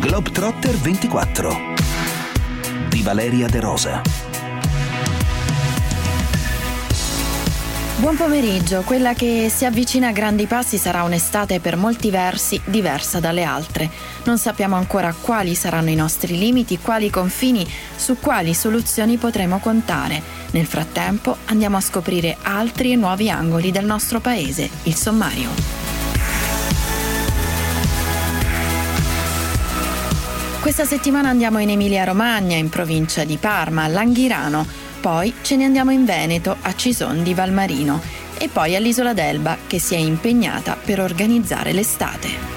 Globetrotter 24 di Valeria De Rosa. Buon pomeriggio. Quella che si avvicina a grandi passi sarà un'estate per molti versi diversa dalle altre. Non sappiamo ancora quali saranno i nostri limiti, quali confini, su quali soluzioni potremo contare. Nel frattempo andiamo a scoprire altri e nuovi angoli del nostro paese. Il sommario. Questa settimana andiamo in Emilia-Romagna, in provincia di Parma, a Langhirano. Poi ce ne andiamo in Veneto, a Cison di Valmarino, e poi all'Isola d'Elba, che si è impegnata per organizzare l'estate.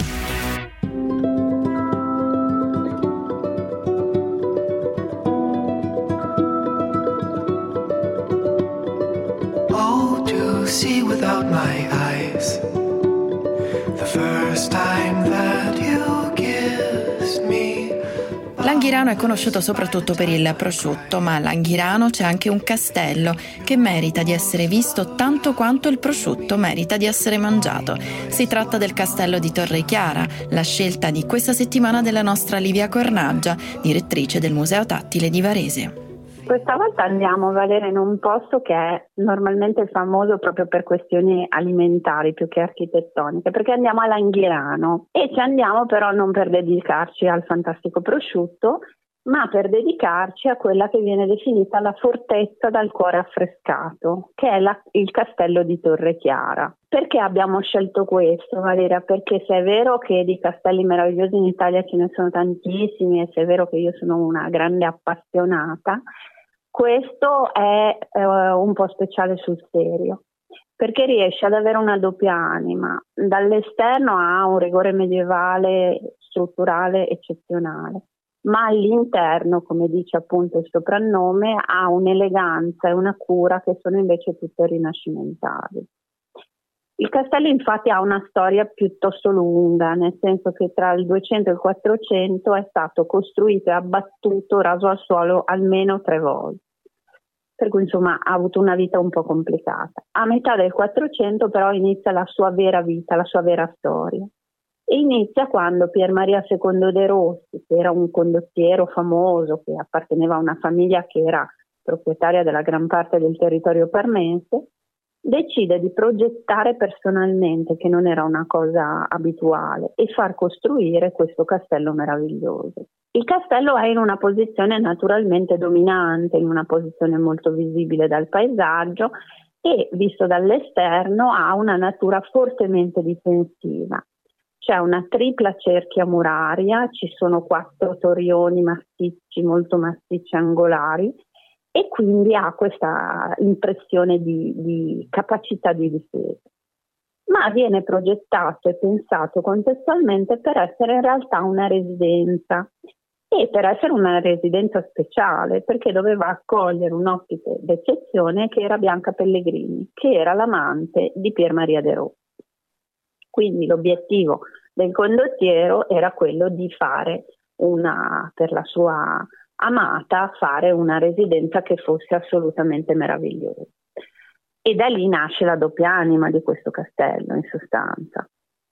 Oh, to see without my eyes, the first time that you kissed me. Langhirano è conosciuto soprattutto per il prosciutto, ma a Langhirano c'è anche un castello che merita di essere visto tanto quanto il prosciutto merita di essere mangiato. Si tratta del castello di Torrechiara, la scelta di questa settimana della nostra Livia Cornaggia, direttrice del Museo Tattile di Varese. Questa volta andiamo, Valeria, in un posto che è normalmente famoso proprio per questioni alimentari più che architettoniche, perché andiamo a Langhirano e ci andiamo però non per dedicarci al fantastico prosciutto, ma per dedicarci a quella che viene definita la fortezza dal cuore affrescato, che è il castello di Torrechiara. Perché abbiamo scelto questo, Valeria? Perché se è vero che di castelli meravigliosi in Italia ce ne sono tantissimi e se è vero che io sono una grande appassionata, questo è un po' speciale sul serio, perché riesce ad avere una doppia anima. Dall'esterno ha un rigore medievale strutturale eccezionale, ma all'interno, come dice appunto il soprannome, ha un'eleganza e una cura che sono invece tutte rinascimentali. Il castello infatti ha una storia piuttosto lunga, nel senso che tra il 200 e il 400 è stato costruito e abbattuto, raso al suolo almeno 3 volte. Per cui insomma ha avuto una vita un po' complicata. A metà del 400 però inizia la sua vera vita, la sua vera storia. E inizia quando Pier Maria II de' Rossi, che era un condottiero famoso, che apparteneva a una famiglia che era proprietaria della gran parte del territorio parmense, decide di progettare personalmente, che non era una cosa abituale, e far costruire questo castello meraviglioso. Il castello è in una posizione naturalmente dominante, in una posizione molto visibile dal paesaggio e, visto dall'esterno, ha una natura fortemente difensiva. C'è una tripla cerchia muraria, ci sono 4 torrioni massicci, molto massicci angolari, e quindi ha questa impressione di capacità di difesa. Ma viene progettato e pensato contestualmente per essere in realtà una residenza, e per essere una residenza speciale, perché doveva accogliere un ospite d'eccezione che era Bianca Pellegrini, che era l'amante di Pier Maria de' Rossi. Quindi l'obiettivo del condottiero era quello di fare per la sua amata, fare una residenza che fosse assolutamente meravigliosa. E da lì nasce la doppia anima di questo castello, in sostanza.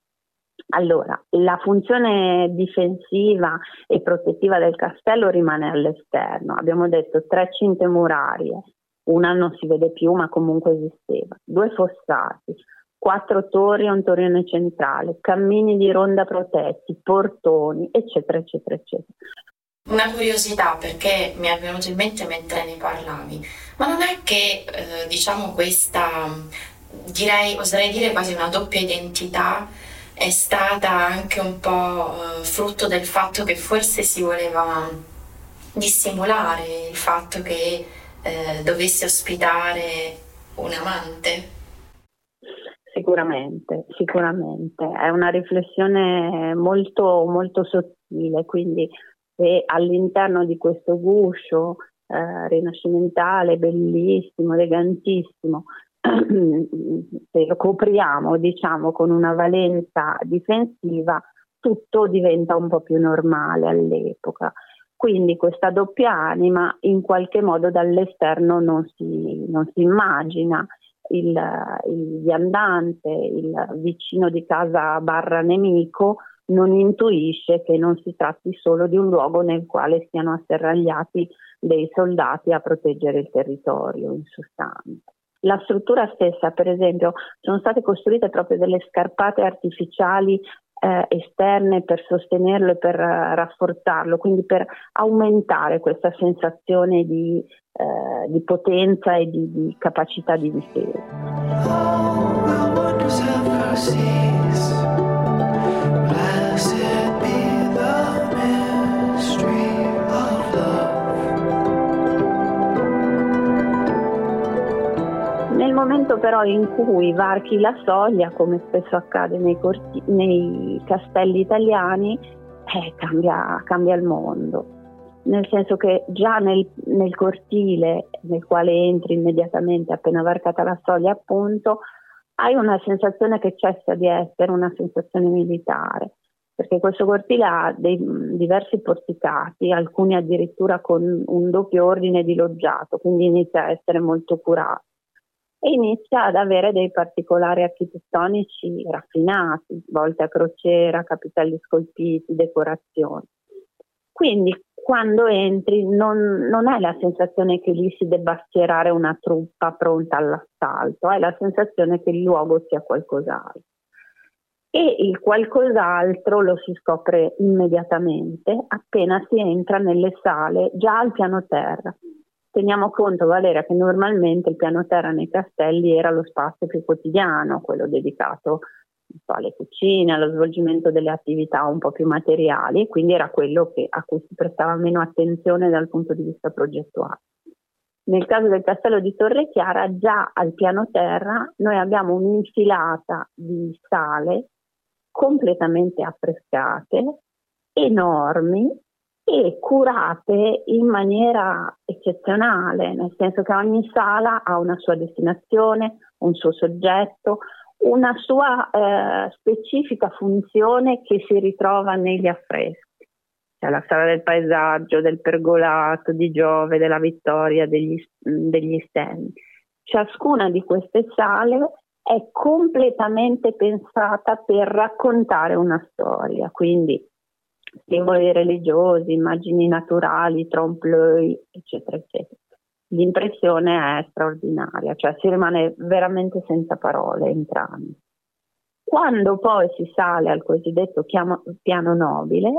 Allora, la funzione difensiva e protettiva del castello rimane all'esterno. Abbiamo detto 3 cinte murarie, una non si vede più ma comunque esisteva, 2 fossati, 4 torri e un torrione centrale, cammini di ronda protetti, portoni, eccetera, eccetera, eccetera. Una curiosità, perché mi è venuto in mente mentre ne parlavi, ma non è che questa, oserei dire quasi una doppia identità, è stata anche un po' frutto del fatto che forse si voleva dissimulare il fatto che dovesse ospitare un amante? Sicuramente, è una riflessione molto, molto sottile, quindi se all'interno di questo guscio rinascimentale, bellissimo, elegantissimo, se lo copriamo, diciamo, con una valenza difensiva, tutto diventa un po' più normale all'epoca. Quindi questa doppia anima in qualche modo dall'esterno non si immagina il viandante, il vicino di casa barra nemico, non intuisce che non si tratti solo di un luogo nel quale siano asserragliati dei soldati a proteggere il territorio, in sostanza. La struttura stessa, per esempio, sono state costruite proprio delle scarpate artificiali esterne per sostenerlo e per rafforzarlo, quindi per aumentare questa sensazione di potenza e di capacità di difesa. Oh, well, wonders ever cease. Blessed be the mystery of love. Nel momento però in cui varchi la soglia, come spesso accade nei castelli italiani, cambia il mondo. Nel senso che già nel cortile nel quale entri immediatamente appena varcata la soglia, appunto, hai una sensazione che cessa di essere una sensazione militare, perché questo cortile ha diversi porticati, alcuni addirittura con un doppio ordine di loggiato, quindi inizia a essere molto curato e inizia ad avere dei particolari architettonici raffinati, volte a crociera, capitelli scolpiti, decorazioni. Quindi quando entri non hai la sensazione che lì si debba schierare una truppa pronta all'assalto, hai la sensazione che il luogo sia qualcos'altro. E il qualcos'altro lo si scopre immediatamente appena si entra nelle sale già al piano terra. Teniamo conto, Valeria, che normalmente il piano terra nei castelli era lo spazio più quotidiano, quello dedicato alle cucine, allo svolgimento delle attività un po' più materiali, e quindi era quello a cui si prestava meno attenzione dal punto di vista progettuale. Nel caso del castello di Torrechiara, già al piano terra noi abbiamo un'infilata di sale completamente affrescate, enormi e curate in maniera eccezionale, nel senso che ogni sala ha una sua destinazione, un suo soggetto, una sua specifica funzione che si ritrova negli affreschi. C'è la sala del paesaggio, del pergolato, di Giove, della Vittoria, degli stand. Ciascuna di queste sale è completamente pensata per raccontare una storia, quindi simboli religiosi, immagini naturali, trompe-l'œil, eccetera, eccetera. L'impressione è straordinaria, cioè si rimane veramente senza parole entrambi. Quando poi si sale al cosiddetto piano nobile,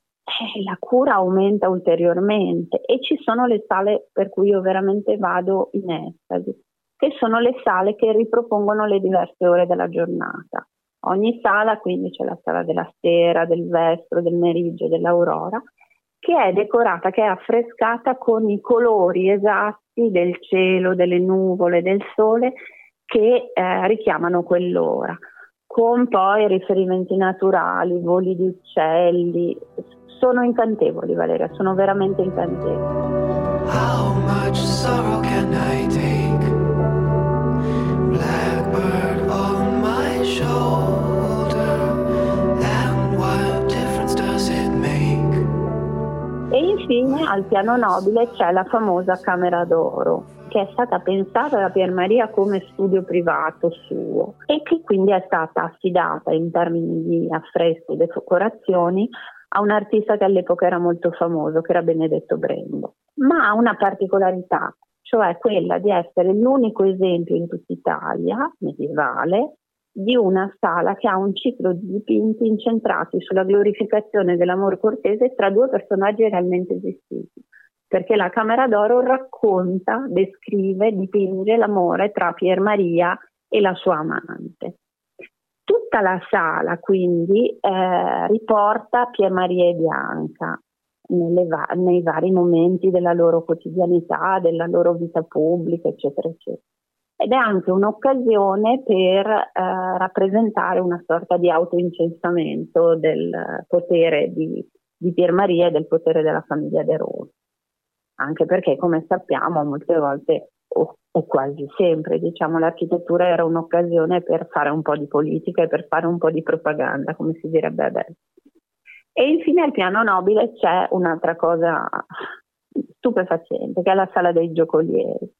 la cura aumenta ulteriormente e ci sono le sale per cui io veramente vado in estasi, che sono le sale che ripropongono le diverse ore della giornata. Ogni sala, quindi c'è la sala della sera, del vespro, del meriggio, dell'aurora, che è decorata, che è affrescata con i colori esatti del cielo, delle nuvole, del sole che richiamano quell'ora, con poi riferimenti naturali, voli di uccelli. Sono incantevoli, Valeria, sono veramente incantevoli. How much sorrow can I take? Blackbird on my shoulder, and what difference does it make? E infine al piano nobile c'è la famosa Camera d'Oro, che è stata pensata da Pier Maria come studio privato suo e che quindi è stata affidata in termini di affreschi e decorazioni a un artista che all'epoca era molto famoso, che era Benedetto Brembo. Ma ha una particolarità, cioè quella di essere l'unico esempio in tutta Italia medievale di una sala che ha un ciclo di dipinti incentrati sulla glorificazione dell'amore cortese tra due personaggi realmente esistiti, perché la Camera d'Oro racconta, descrive, dipinge l'amore tra Pier Maria e la sua amante. Tutta la sala quindi riporta Pier Maria e Bianca nei vari momenti della loro quotidianità, della loro vita pubblica, eccetera, eccetera. Ed è anche un'occasione per rappresentare una sorta di autoincensamento del potere di Pier Maria e del potere della famiglia De Rossi. Anche perché, come sappiamo, molte volte, o quasi sempre, diciamo, l'architettura era un'occasione per fare un po' di politica e per fare un po' di propaganda, come si direbbe adesso. E infine al piano nobile c'è un'altra cosa stupefacente, che è la sala dei giocolieri.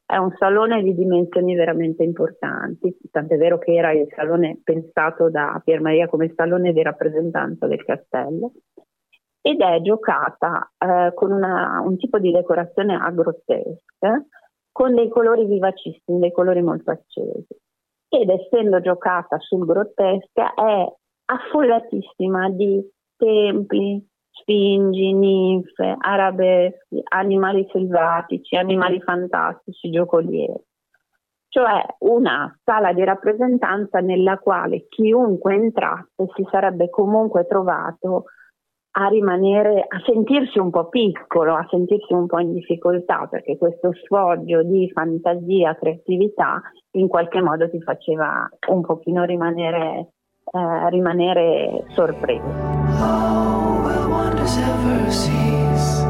È un salone di dimensioni veramente importanti, tant'è vero che era il salone pensato da Pier Maria come salone di rappresentanza del castello, ed è giocata con un tipo di decorazione agrotesca, con dei colori vivacissimi, dei colori molto accesi. Ed essendo giocata sul grottesca è affollatissima di templi, sfingi, ninfe, arabeschi, animali selvatici, animali fantastici, giocolieri. Cioè una sala di rappresentanza nella quale chiunque entrasse si sarebbe comunque trovato a sentirsi un po' piccolo, a sentirsi un po' in difficoltà, perché questo sfoggio di fantasia, creatività in qualche modo ti faceva un pochino rimanere sorpreso. Oh, will wonders ever cease?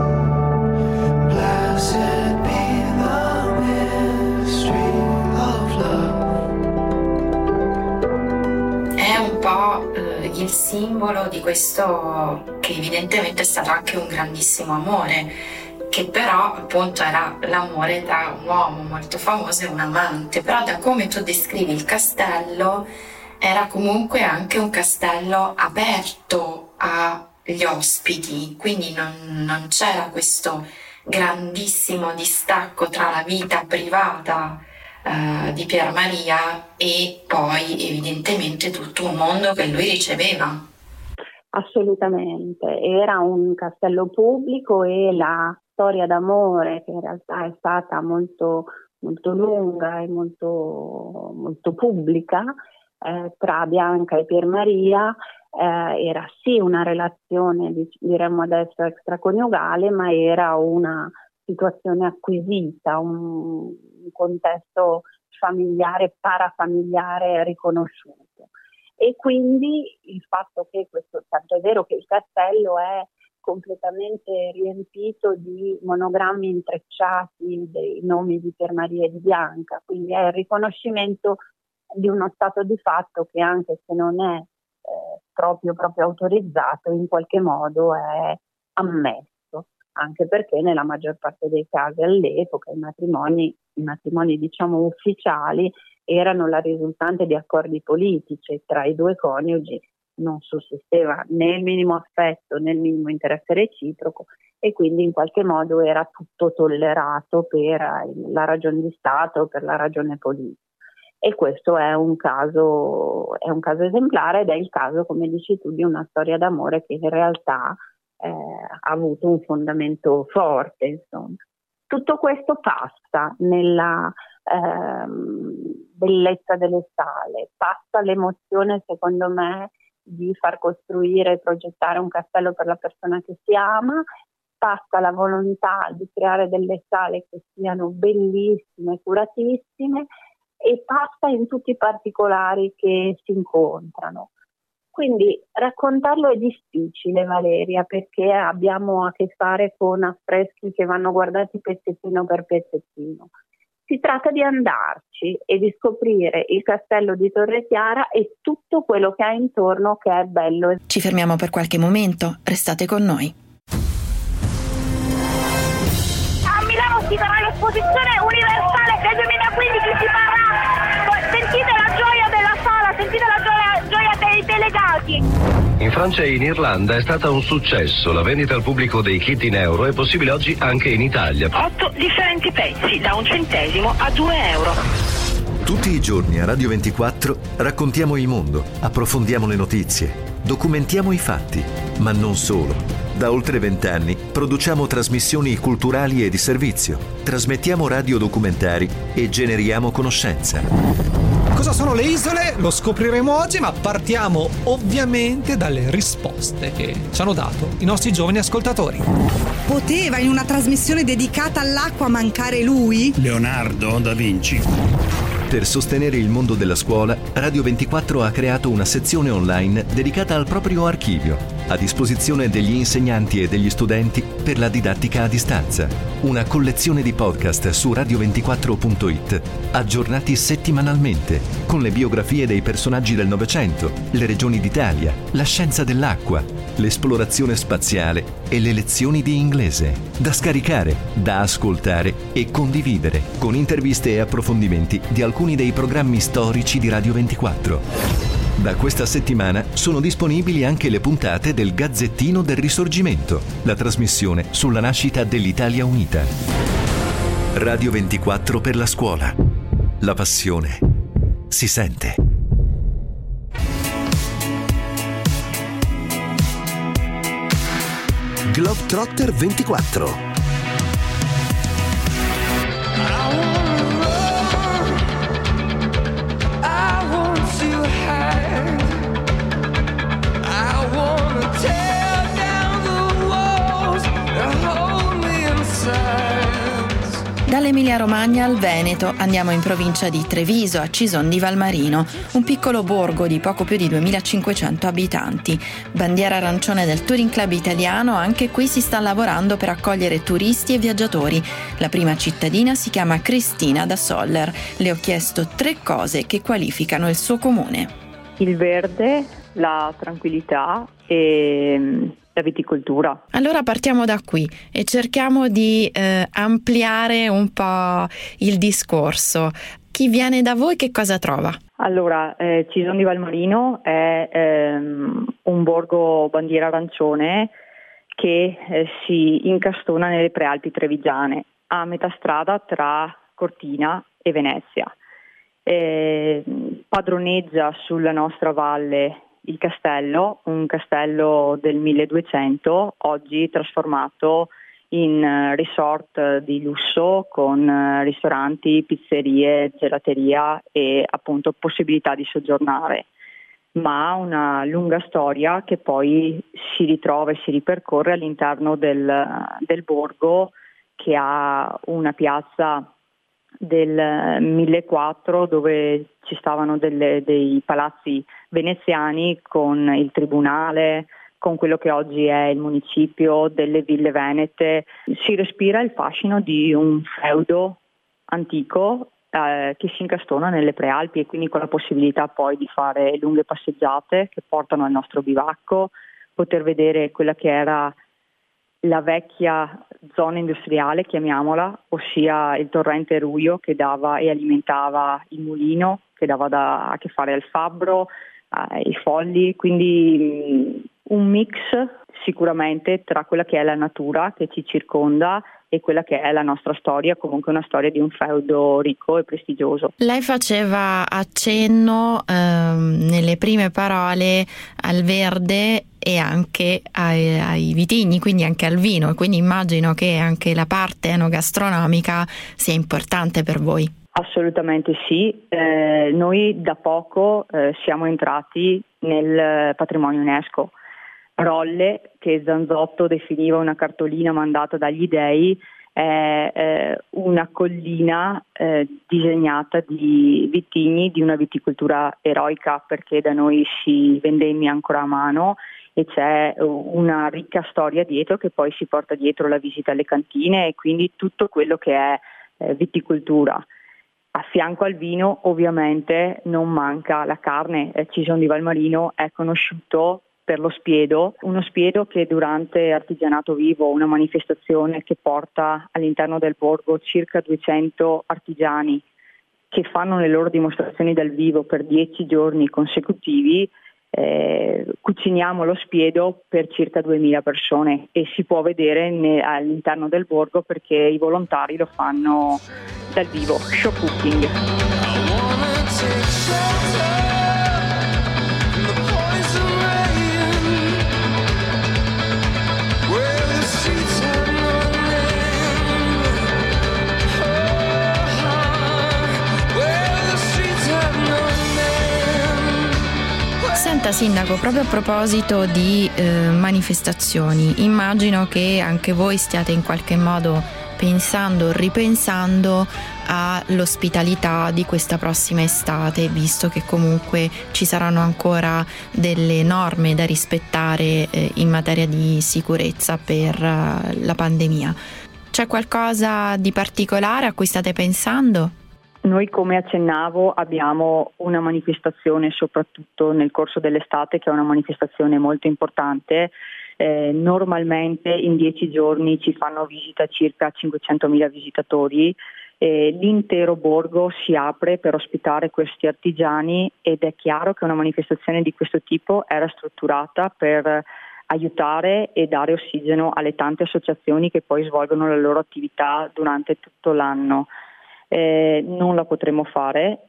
Blessed be the mystery of love. È un po' il simbolo di questo che evidentemente è stato anche un grandissimo amore, che però appunto era l'amore tra un uomo molto famoso e un amante. Però da come tu descrivi il castello, era comunque anche un castello aperto agli ospiti, quindi non c'era questo grandissimo distacco tra la vita privata di Pier Maria e poi evidentemente tutto un mondo che lui riceveva. Assolutamente, era un castello pubblico e la storia d'amore, che in realtà è stata molto, molto lunga e molto, molto pubblica, tra Bianca e Pier Maria, era sì una relazione, diremmo adesso, extraconiugale, ma era una situazione acquisita, un contesto familiare, parafamiliare riconosciuto. E quindi il fatto che tanto è vero che il castello è completamente riempito di monogrammi intrecciati dei nomi di Pier Maria e di Bianca, quindi è il riconoscimento di uno stato di fatto che, anche se non è proprio autorizzato, in qualche modo è ammesso, anche perché nella maggior parte dei casi all'epoca i matrimoni diciamo ufficiali erano la risultante di accordi politici. Tra i due coniugi non sussisteva né il minimo affetto né il minimo interesse reciproco, e quindi in qualche modo era tutto tollerato per la ragione di Stato o per la ragione politica. E questo è un caso esemplare, ed è il caso, come dici tu, di una storia d'amore che in realtà ha avuto un fondamento forte, insomma. Tutto questo passa nella bellezza delle sale, passa l'emozione, secondo me, di far costruire e progettare un castello per la persona che si ama, passa la volontà di creare delle sale che siano bellissime, curatissime, e passa in tutti i particolari che si incontrano. Quindi raccontarlo è difficile, Valeria, perché abbiamo a che fare con affreschi che vanno guardati pezzettino per pezzettino. Si tratta di andarci e di scoprire il castello di Torre Chiara e tutto quello che ha intorno, che è bello. Ci fermiamo per qualche momento, restate con noi. A Milano si farà l'esposizione universale del 2015, si farà. Sentite la gioia della sala, sentite la gioia dei delegati. In Francia e in Irlanda è stata un successo. La vendita al pubblico dei kit in euro è possibile oggi anche in Italia. 8 differenti pezzi, da 1 centesimo a 2 euro. Tutti i giorni a Radio 24 raccontiamo il mondo, approfondiamo le notizie, documentiamo i fatti, ma non solo. Da oltre 20 anni produciamo trasmissioni culturali e di servizio, trasmettiamo radiodocumentari e generiamo conoscenza. Cosa sono le isole? Lo scopriremo oggi, ma partiamo ovviamente dalle risposte che ci hanno dato i nostri giovani ascoltatori. Poteva in una trasmissione dedicata all'acqua mancare lui? Leonardo da Vinci. Per sostenere il mondo della scuola, Radio 24 ha creato una sezione online dedicata al proprio archivio. a disposizione degli insegnanti e degli studenti per la didattica a distanza. Una collezione di podcast su radio24.it, aggiornati settimanalmente, con le biografie dei personaggi del Novecento, le regioni d'Italia, la scienza dell'acqua, l'esplorazione spaziale e le lezioni di inglese. Da scaricare, da ascoltare e condividere, con interviste e approfondimenti di alcuni dei programmi storici di Radio 24. Da questa settimana sono disponibili anche le puntate del Gazzettino del Risorgimento, la trasmissione sulla nascita dell'Italia Unita. Radio 24 per la scuola. La passione si sente. Globetrotter 24. Dall'Emilia Romagna al Veneto andiamo in provincia di Treviso, a Cison di Valmarino, un piccolo borgo di poco più di 2500 abitanti. Bandiera arancione del Touring Club italiano, anche qui si sta lavorando per accogliere turisti e viaggiatori. La prima cittadina si chiama Cristina da Soller. Le ho chiesto 3 cose che qualificano il suo comune. Il verde, la tranquillità e la viticoltura. Allora partiamo da qui e cerchiamo di ampliare un po' il discorso. Chi viene da voi che cosa trova? Allora, Cison di Valmarino è un borgo bandiera arancione che si incastona nelle prealpi trevigiane, a metà strada tra Cortina e Venezia. Padroneggia sulla nostra valle il castello, un castello del 1200, oggi trasformato in resort di lusso con ristoranti, pizzerie, gelateria e appunto possibilità di soggiornare, ma ha una lunga storia che poi si ritrova e si ripercorre all'interno del borgo, che ha una piazza del 1400 dove ci stavano dei palazzi veneziani con il tribunale, con quello che oggi è il municipio, delle ville venete. Si respira il fascino di un feudo antico che si incastona nelle prealpi, e quindi con la possibilità poi di fare lunghe passeggiate che portano al nostro bivacco, poter vedere quella che era la vecchia zona industriale, chiamiamola, ossia il torrente Ruio che dava e alimentava il mulino, che dava a che fare al fabbro, ai folli, quindi un mix sicuramente tra quella che è la natura che ci circonda e quella che è la nostra storia, comunque una storia di un feudo ricco e prestigioso. Lei faceva accenno nelle prime parole al verde e anche ai vitigni, quindi anche al vino, e quindi immagino che anche la parte enogastronomica sia importante per voi. Assolutamente sì, noi da poco siamo entrati nel patrimonio UNESCO. Rolle, che Zanzotto definiva una cartolina mandata dagli dei, è una collina disegnata di vitigni di una viticoltura eroica, perché da noi si vendemmia ancora a mano e c'è una ricca storia dietro, che poi si porta dietro la visita alle cantine e quindi tutto quello che è viticoltura. A fianco al vino ovviamente non manca la carne. Cison di Valmarino è conosciuto per lo spiedo, uno spiedo che durante Artigianato Vivo, una manifestazione che porta all'interno del borgo circa 200 artigiani che fanno le loro dimostrazioni dal vivo per 10 giorni consecutivi, cuciniamo lo spiedo per circa 2000 persone e si può vedere all'interno del borgo perché i volontari lo fanno dal vivo, show cooking. Senta Sindaco, proprio a proposito di manifestazioni, immagino che anche voi stiate in qualche modo pensando, ripensando all'ospitalità di questa prossima estate, visto che comunque ci saranno ancora delle norme da rispettare in materia di sicurezza per la pandemia. C'è qualcosa di particolare a cui state pensando? Noi, come accennavo, abbiamo una manifestazione soprattutto nel corso dell'estate, che è una manifestazione molto importante. Normalmente in 10 giorni ci fanno visita circa 500.000 visitatori. L'intero borgo si apre per ospitare questi artigiani ed è chiaro che una manifestazione di questo tipo era strutturata per aiutare e dare ossigeno alle tante associazioni che poi svolgono la loro attività durante tutto l'anno. Non la potremo fare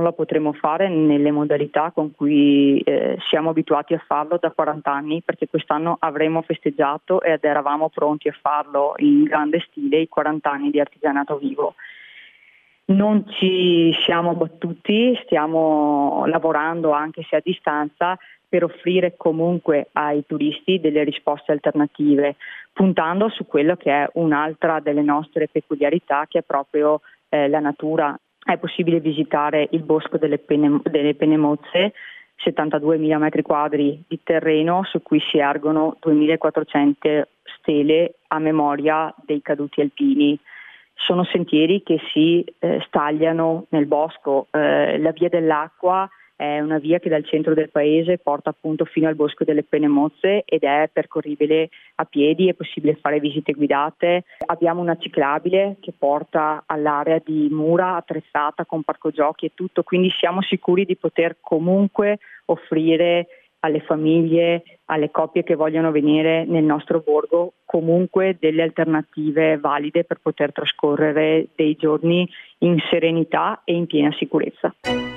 nelle modalità con cui siamo abituati a farlo da 40 anni, perché quest'anno avremmo festeggiato ed eravamo pronti a farlo in grande stile i 40 anni di artigianato vivo. Non ci siamo battuti, stiamo lavorando anche se a distanza per offrire comunque ai turisti delle risposte alternative, puntando su quello che è un'altra delle nostre peculiarità, che è proprio la natura. È possibile visitare il bosco delle Penemozze, 72.000 metri quadri di terreno su cui si ergono 2.400 stele a memoria dei caduti alpini. Sono sentieri che si stagliano nel bosco. La via dell'acqua è una via che dal centro del paese porta appunto fino al bosco delle Penemozze ed è percorribile a piedi, è possibile fare visite guidate. Abbiamo una ciclabile che porta all'area di Mura attrezzata con parco giochi e tutto, quindi siamo sicuri di poter comunque offrire alle famiglie, alle coppie che vogliono venire nel nostro borgo, comunque delle alternative valide per poter trascorrere dei giorni in serenità e in piena sicurezza.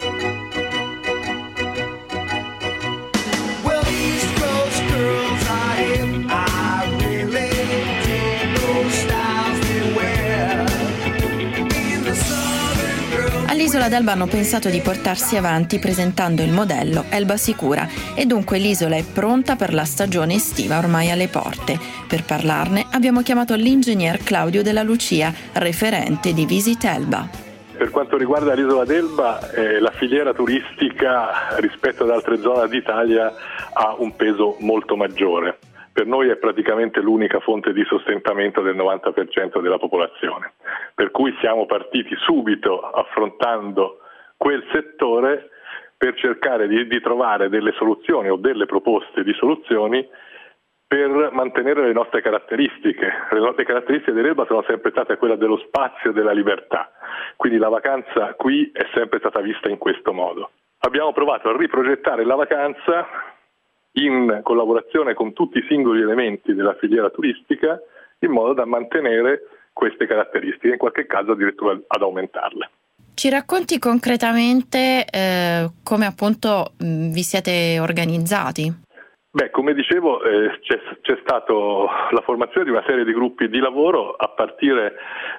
All'Isola d'Elba hanno pensato di portarsi avanti presentando il modello Elba Sicura e dunque l'isola è pronta per la stagione estiva ormai alle porte. Per parlarne abbiamo chiamato l'ingegner Claudio Della Lucia, referente di Visit Elba. Per quanto riguarda l'isola d'Elba, la filiera turistica rispetto ad altre zone d'Italia ha un peso molto maggiore. Per noi è praticamente l'unica fonte di sostentamento del 90% della popolazione, per cui siamo partiti subito affrontando quel settore per cercare di trovare delle soluzioni o delle proposte di soluzioni per mantenere le nostre caratteristiche. Le nostre caratteristiche dell'Elba sono sempre state quella dello spazio e della libertà, quindi la vacanza qui è sempre stata vista in questo modo. Abbiamo provato a riprogettare la vacanza in collaborazione con tutti i singoli elementi della filiera turistica in modo da mantenere queste caratteristiche, in qualche caso addirittura ad aumentarle. Ci racconti concretamente come appunto vi siete organizzati? Come dicevo, c'è stato la formazione di una serie di gruppi di lavoro a partire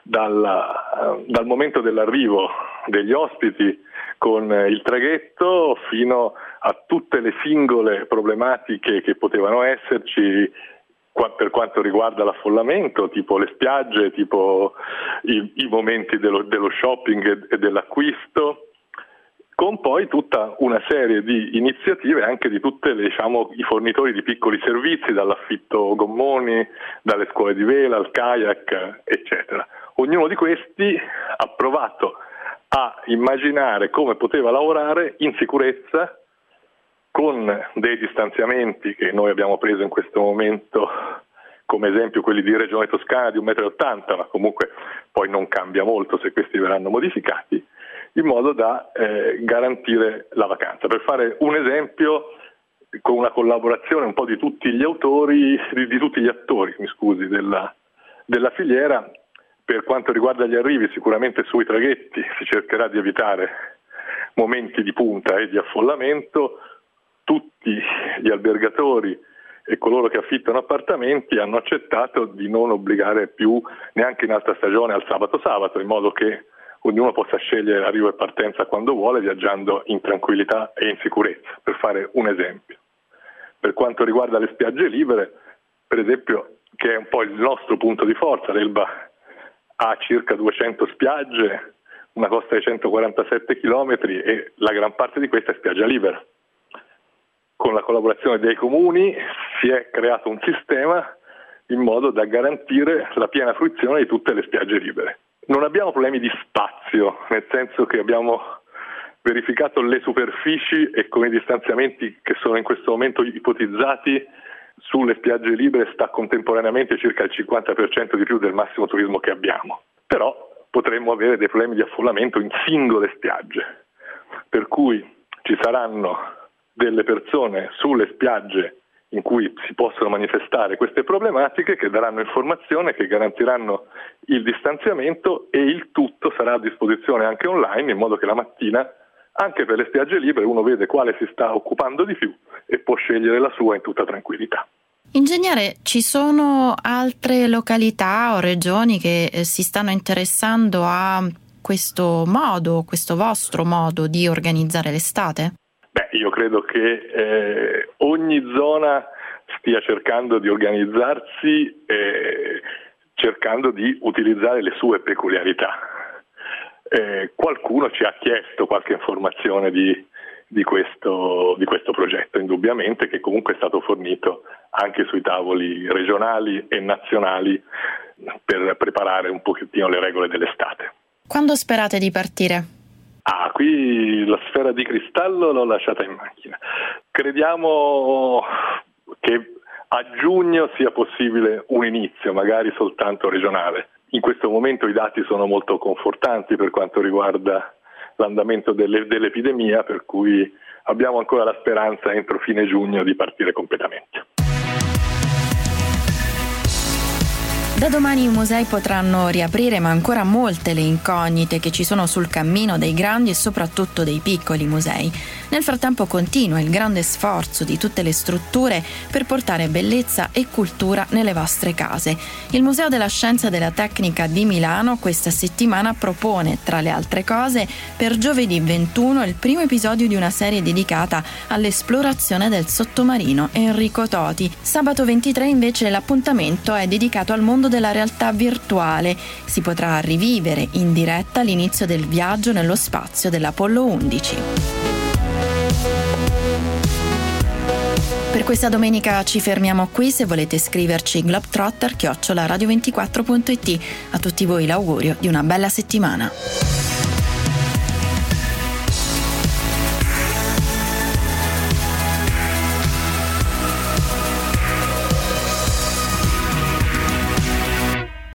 dal momento dell'arrivo degli ospiti con il traghetto fino a tutte le singole problematiche che potevano esserci per quanto riguarda l'affollamento, tipo le spiagge, tipo i momenti dello shopping e dell'acquisto, con poi tutta una serie di iniziative anche di tutte i fornitori di piccoli servizi, dall'affitto gommoni, dalle scuole di vela, al kayak, eccetera. Ognuno di questi ha provato a immaginare come poteva lavorare in sicurezza con dei distanziamenti che noi abbiamo preso in questo momento come esempio quelli di Regione Toscana di 1,80 m, ma comunque poi non cambia molto se questi verranno modificati, in modo da garantire la vacanza. Per fare un esempio, con una collaborazione un po' di tutti gli autori, di tutti gli attori, della filiera. Per quanto riguarda gli arrivi, sicuramente sui traghetti si cercherà di evitare momenti di punta e di affollamento. Tutti gli albergatori e coloro che affittano appartamenti hanno accettato di non obbligare più neanche in alta stagione al sabato, in modo che ognuno possa scegliere l'arrivo e partenza quando vuole, viaggiando in tranquillità e in sicurezza, per fare un esempio. Per quanto riguarda le spiagge libere, per esempio, che è un po' il nostro punto di forza, l'Elba ha circa 200 spiagge, una costa di 147 km e la gran parte di questa è spiaggia libera. Con la collaborazione dei comuni si è creato un sistema in modo da garantire la piena fruizione di tutte le spiagge libere. Non abbiamo problemi di spazio, nel senso che abbiamo verificato le superfici e con i distanziamenti che sono in questo momento ipotizzati sulle spiagge libere sta contemporaneamente circa il 50% di più del massimo turismo che abbiamo. Però potremmo avere dei problemi di affollamento in singole spiagge, per cui ci saranno delle persone sulle spiagge in cui si possono manifestare queste problematiche, che daranno informazione, che garantiranno il distanziamento, e il tutto sarà a disposizione anche online, in modo che la mattina, anche per le spiagge libere, uno vede quale si sta occupando di più e può scegliere la sua in tutta tranquillità. Ingegnere, ci sono altre località o regioni che si stanno interessando a questo vostro modo di organizzare l'estate? Io credo che ogni zona stia cercando di organizzarsi cercando di utilizzare le sue peculiarità. Qualcuno ci ha chiesto qualche informazione di questo progetto, indubbiamente, che comunque è stato fornito anche sui tavoli regionali e nazionali per preparare un pochettino le regole dell'estate. Quando sperate di partire? Qui la sfera di cristallo l'ho lasciata in macchina. Crediamo che a giugno sia possibile un inizio, magari soltanto regionale. In questo momento i dati sono molto confortanti per quanto riguarda l'andamento dell'epidemia, per cui abbiamo ancora la speranza entro fine giugno di partire completamente. Da domani i musei potranno riaprire, ma ancora molte le incognite che ci sono sul cammino dei grandi e soprattutto dei piccoli musei. Nel frattempo continua il grande sforzo di tutte le strutture per portare bellezza e cultura nelle vostre case. Il Museo della Scienza e della Tecnica di Milano questa settimana propone, tra le altre cose, per giovedì 21 il primo episodio di una serie dedicata all'esplorazione del sottomarino Enrico Toti. Sabato 23 invece l'appuntamento è dedicato al mondo della realtà virtuale. Si potrà rivivere in diretta l'inizio del viaggio nello spazio dell'Apollo 11. Per questa domenica ci fermiamo qui. Se volete scriverci globetrotter@radio24.it. A tutti voi l'augurio di una bella settimana.